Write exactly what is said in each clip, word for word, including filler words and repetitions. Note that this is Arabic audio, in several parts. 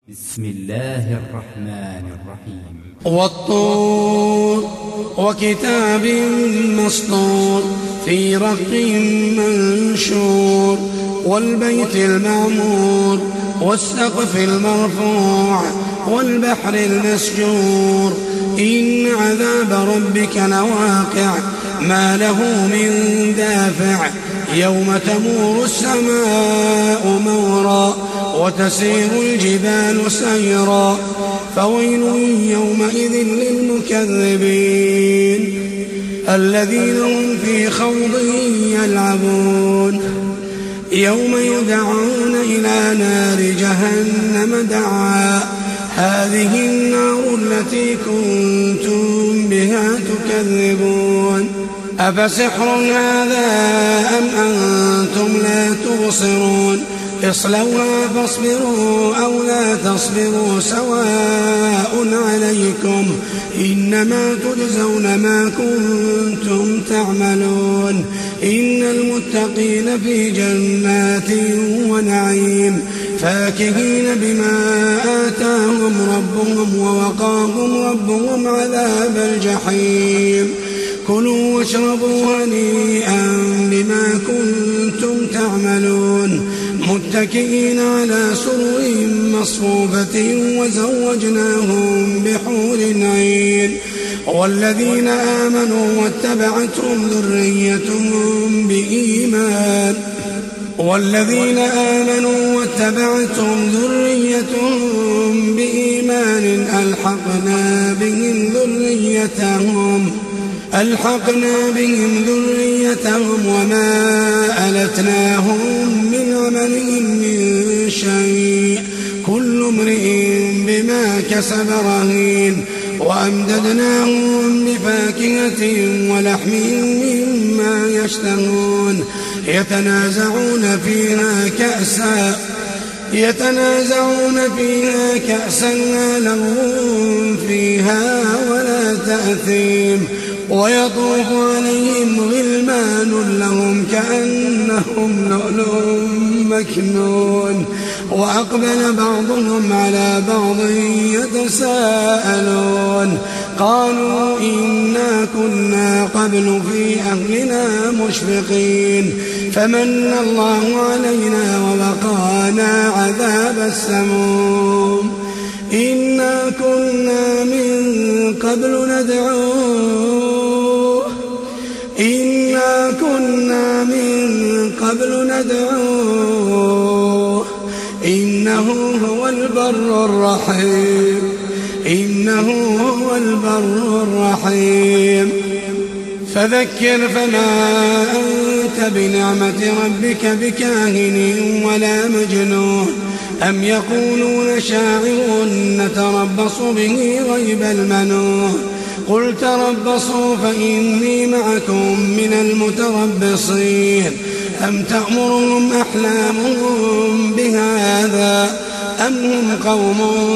بسم الله الرحمن الرحيم. والطور وكتاب مسطور في رق منشور والبيت المعمور والسقف المرفوع والبحر المسجور إن عذاب ربك لواقع ما له من دافع يوم تمور السماء مورا وتسير الجبال سيرا فويل يومئذ للمكذبين الذين هم في خوض يلعبون يوم يدعون إلى نار جهنم دعا هذه النار التي كنتم بها تكذبون أفسحر هذا أم أنتم لا تبصرون اصلوها فاصبروا أو لا تصبروا سواء عليكم إنما تجزون ما كنتم تعملون إن المتقين في جنات ونعيم فاكهين بما آتاهم ربهم ووقاهم ربهم عذاب الجحيم كلوا واشربوا هنيئا بما كنتم تعملون متكئين على سرر مصفوفة وزوجناهم بحور عين والذين آمنوا واتبعتهم ذريتهم بإيمان والذين آمنوا واتبعتهم ذريتهم بإيمان ألحقنا بهم ذريتهم ألحقنا بهم ذريتهم وما ألتناهم من عملهم من شيء كل امرئ بما كسب رهين وأمددناهم بفاكهة ولحم مما يشتهون يتنازعون فيها كأسا يتنازعون فيها كأسا لا لغو فيها ولا تأثيم ويطوف عليهم غلمان لهم كأنهم لؤلؤ مكنون وأقبل بعضهم على بعض يتساءلون قالوا إنا كنا قبل في أهلنا مشفقين فمن الله علينا ووقانا عذاب السموم إنا كنا من قبل ندعوه إنا كنا من قبل ندعوه إنه هو البر الرحيم إنه هو البر الرحيم فذكر فما أنت بنعمة ربك بكاهن ولا مجنون أم يقولون شاعر نتربص به ريب المنون قل تربصوا فإني معكم من المتربصين أم تأمرهم أحلامهم بهذا أم هم قوم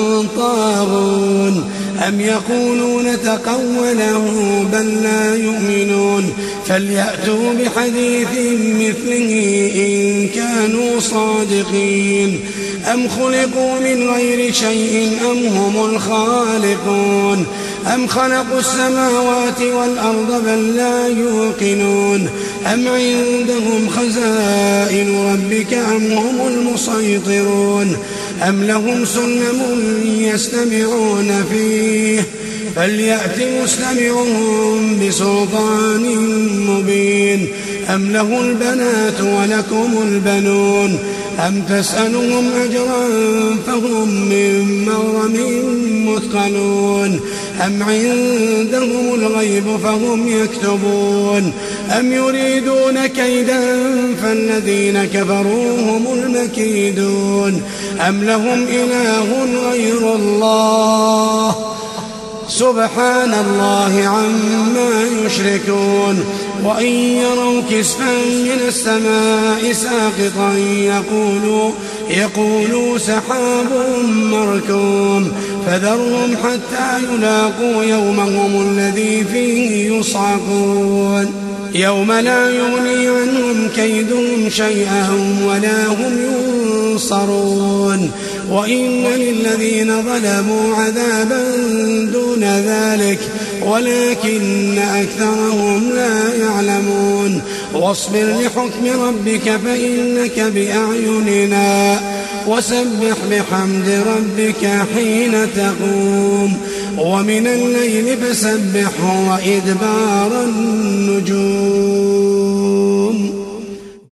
طاغون أم يقولون تقوله بل لا يؤمنون فليأتوا بحديث مثله إن كانوا صادقين أم خلقوا من غير شيء أم هم الخالقون أم خلقوا السماوات والأرض بل لا يوقنون أم عندهم خزائن ربك أم هم المسيطرون أم لهم سلم يستمعون فيه فليأت مستمعهم بسلطان مبين أم له البنات ولكم البنون أم تسألهم أجرا فهم من مغرم مثقلون أم عندهم الغيب فهم يكتبون أم يريدون كيدا فالذين كفروا هم المكيدون أم لهم إله غير الله سبحان الله عما يشركون وإن يروا كسفا من السماء ساقطا يقولوا, يقولوا سحاب مركوم فذرهم حتى يلاقوا يومهم الذي فيه يصعقون يوم لا يغني عنهم كيدهم شيئا ولا هم ينصرون وإن للذين ظلموا عذابا دون ذلك ولكن أكثرهم لا يعلمون واصبر لحكم ربك فإنك بأعيننا وسبح بحمد ربك حين تقوم ومن الليل فسبحه وإدبار النجوم.